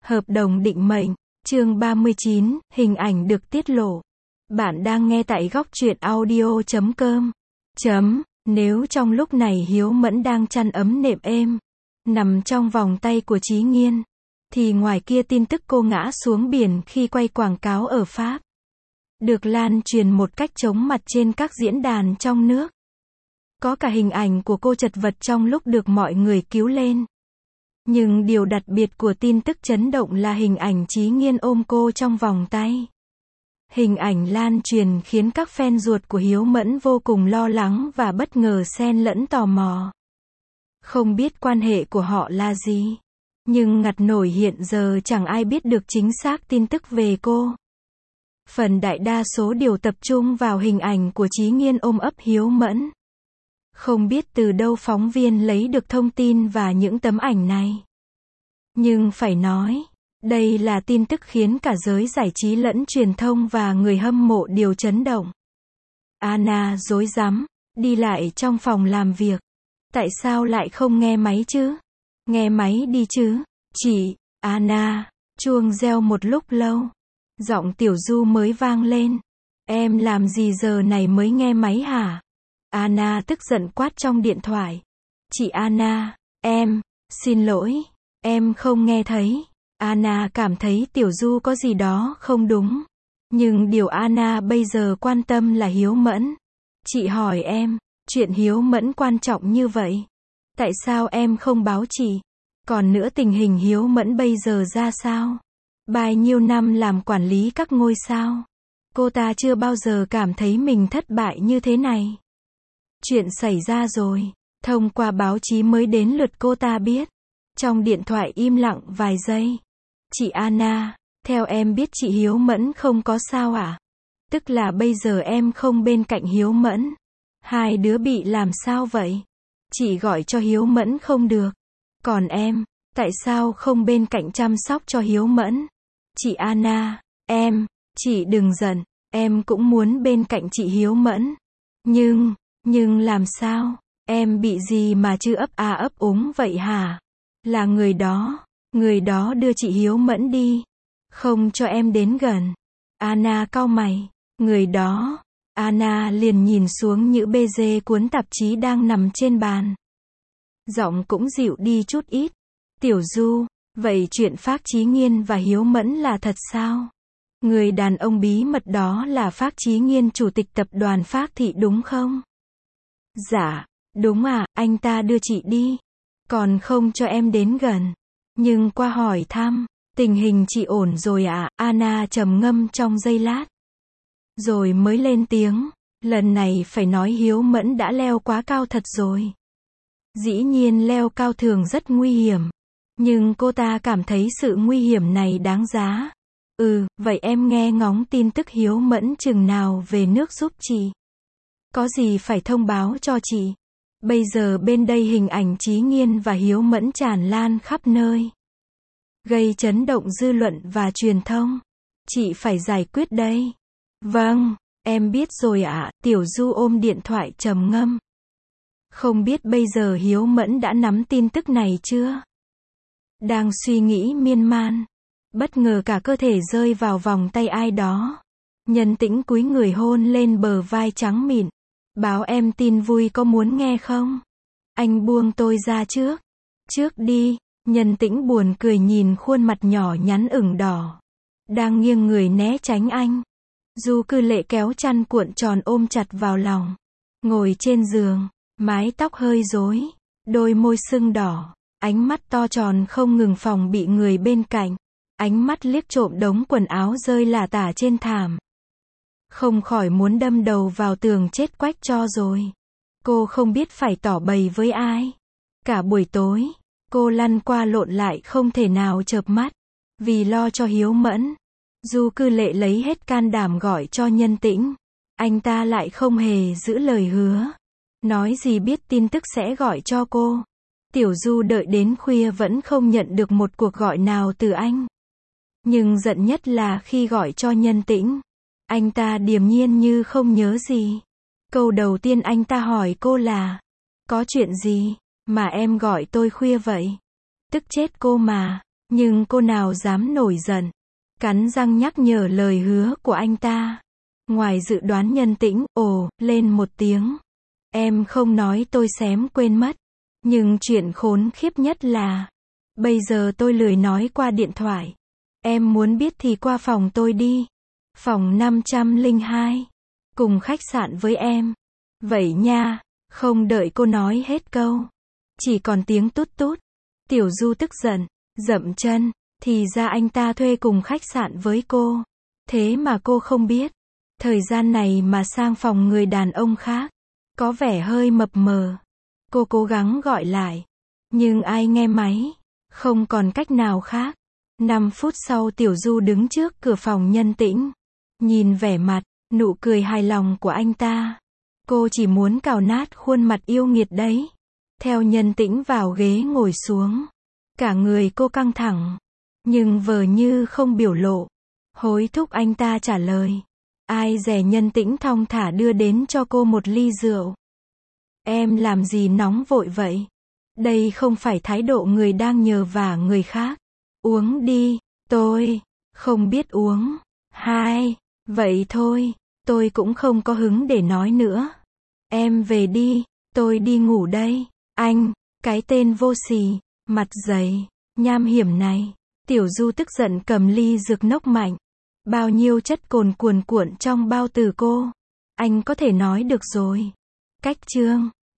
Hợp đồng định mệnh, chương 39, hình ảnh được tiết lộ. Bạn đang nghe tại góc truyện audio.com. Nếu trong lúc này Hiếu Mẫn đang chăn ấm nệm êm, nằm trong vòng tay của Chí Nghiên, thì ngoài kia tin tức cô ngã xuống biển khi quay quảng cáo ở Pháp được lan truyền một cách chóng mặt trên các diễn đàn trong nước. Có cả hình ảnh của cô chật vật trong lúc được mọi người cứu lên. Nhưng điều đặc biệt của tin tức chấn động là hình ảnh Chí Nghiên ôm cô trong vòng tay. Hình ảnh lan truyền khiến các fan ruột của Hiếu Mẫn vô cùng lo lắng và bất ngờ xen lẫn tò mò. Không biết quan hệ của họ là gì, nhưng ngặt nổi hiện giờ chẳng ai biết được chính xác tin tức về cô. Phần đại đa số đều tập trung vào hình ảnh của Chí Nghiên ôm ấp Hiếu Mẫn. Không biết từ đâu phóng viên lấy được thông tin và những tấm ảnh này. Nhưng phải nói, đây là tin tức khiến cả giới giải trí lẫn truyền thông và người hâm mộ đều chấn động. Anna rối rắm, đi lại trong phòng làm việc. Tại sao lại không nghe máy chứ? Nghe máy đi chứ. Chị, Anna, chuông reo một lúc lâu. Giọng Tiểu Du mới vang lên. Em làm gì giờ này mới nghe máy hả? Anna tức giận quát trong điện thoại. Chị Anna, xin lỗi, em không nghe thấy. Anna cảm thấy Tiểu Du có gì đó không đúng. Nhưng điều Anna bây giờ quan tâm là Hiếu Mẫn. Chị hỏi em, chuyện Hiếu Mẫn quan trọng như vậy. Tại sao em không báo chị? Còn nữa tình hình Hiếu Mẫn bây giờ ra sao? Bao nhiêu năm làm quản lý các ngôi sao, cô ta chưa bao giờ cảm thấy mình thất bại như thế này. Chuyện xảy ra rồi, thông qua báo chí mới đến lượt cô ta biết. Trong điện thoại im lặng vài giây. Chị Anna, theo em biết chị Hiếu Mẫn không có sao à? Tức là bây giờ em không bên cạnh Hiếu Mẫn. Hai đứa bị làm sao vậy? Chị gọi cho Hiếu Mẫn không được. Còn em, tại sao không bên cạnh chăm sóc cho Hiếu Mẫn? Chị Anna, chị đừng giận, em cũng muốn bên cạnh chị Hiếu Mẫn. Nhưng làm sao? Em bị gì mà chứ ấp a ấp úng vậy hả? Là người đó đưa chị Hiếu Mẫn đi. Không cho em đến gần. Anna cau mày. Người đó. Anna liền nhìn xuống những bê dê cuốn tạp chí đang nằm trên bàn. Giọng cũng dịu đi chút ít. Tiểu Du, vậy chuyện Phác Chí Nghiên và Hiếu Mẫn là thật sao? Người đàn ông bí mật đó là Phác Chí Nghiên, chủ tịch tập đoàn Phác Thị đúng không? Dạ, đúng à, anh ta đưa chị đi. Còn không cho em đến gần. Nhưng qua hỏi thăm, tình hình chị ổn rồi à? Anna trầm ngâm trong giây lát. Rồi mới lên tiếng, lần này phải nói Hiếu Mẫn đã leo quá cao thật rồi. Dĩ nhiên leo cao thường rất nguy hiểm. Nhưng cô ta cảm thấy sự nguy hiểm này đáng giá. Vậy em nghe ngóng tin tức Hiếu Mẫn chừng nào về nước giúp chị. Có gì phải thông báo cho chị. Bây giờ bên đây hình ảnh Chí Nghiên và Hiếu Mẫn tràn lan khắp nơi, gây chấn động dư luận và truyền thông. Chị phải giải quyết đây. Vâng, em biết rồi ạ. Tiểu Du ôm điện thoại trầm ngâm. Không biết bây giờ Hiếu Mẫn đã nắm tin tức này chưa? Đang suy nghĩ miên man, bất ngờ cả cơ thể rơi vào vòng tay ai đó. Nhân Tĩnh cúi người hôn lên bờ vai trắng mịn. Báo em tin vui, có muốn nghe không? Anh buông tôi ra trước. Trước đi. Nhân Tĩnh buồn cười nhìn khuôn mặt nhỏ nhắn ửng đỏ, đang nghiêng người né tránh anh. Du Cư Lệ kéo chăn cuộn tròn ôm chặt vào lòng. Ngồi trên giường, mái tóc hơi rối, đôi môi sưng đỏ, ánh mắt to tròn không ngừng phòng bị người bên cạnh. Ánh mắt liếc trộm đống quần áo rơi lả tả trên thảm. Không khỏi muốn đâm đầu vào tường chết quách cho rồi. Cô không biết phải tỏ bày với ai. Cả buổi tối, cô lăn qua lộn lại không thể nào chợp mắt. Vì lo cho Hiếu Mẫn, Du Cư Lệ lấy hết can đảm gọi cho Nhân Tĩnh. Anh ta lại không hề giữ lời hứa. Nói gì biết tin tức sẽ gọi cho cô. Tiểu Du đợi đến khuya vẫn không nhận được một cuộc gọi nào từ anh. Nhưng giận nhất là khi gọi cho Nhân Tĩnh, anh ta điềm nhiên như không nhớ gì. Câu đầu tiên anh ta hỏi cô là: có chuyện gì mà em gọi tôi khuya vậy? Tức chết cô mà. Nhưng cô nào dám nổi giận. Cắn răng nhắc nhở lời hứa của anh ta. Ngoài dự đoán Nhân Tĩnh, ồ, lên một tiếng. Em không nói tôi xém quên mất. Nhưng chuyện khốn khiếp nhất là, bây giờ tôi lười nói qua điện thoại. Em muốn biết thì qua phòng tôi đi. Phòng 502. Cùng khách sạn với em. Vậy nha. Không đợi cô nói hết câu. Chỉ còn tiếng tút tút. Tiểu Du tức giận, dậm chân. Thì ra anh ta thuê cùng khách sạn với cô. Thế mà cô không biết. Thời gian này mà sang phòng người đàn ông khác. Có vẻ hơi mập mờ. Cô cố gắng gọi lại. Nhưng ai nghe máy. Không còn cách nào khác. 5 phút sau Tiểu Du đứng trước cửa phòng Nhân Tĩnh. Nhìn vẻ mặt, nụ cười hài lòng của anh ta. Cô chỉ muốn cào nát khuôn mặt yêu nghiệt đấy. Theo Nhân Tĩnh vào ghế ngồi xuống. Cả người cô căng thẳng. Nhưng vờ như không biểu lộ. Hối thúc anh ta trả lời. Ai dè Nhân Tĩnh thong thả đưa đến cho cô một ly rượu. Em làm gì nóng vội vậy? Đây không phải thái độ người đang nhờ vả người khác. Uống đi, tôi không biết uống. Hai, vậy thôi, tôi cũng không có hứng để nói nữa. Em về đi, tôi đi ngủ đây. Anh, cái tên vô sỉ, mặt dày, nham hiểm này. Tiểu Du tức giận cầm ly dược nốc mạnh. Bao nhiêu chất cồn cuồn cuộn trong bao tử cô. Anh có thể nói được rồi. Cách chương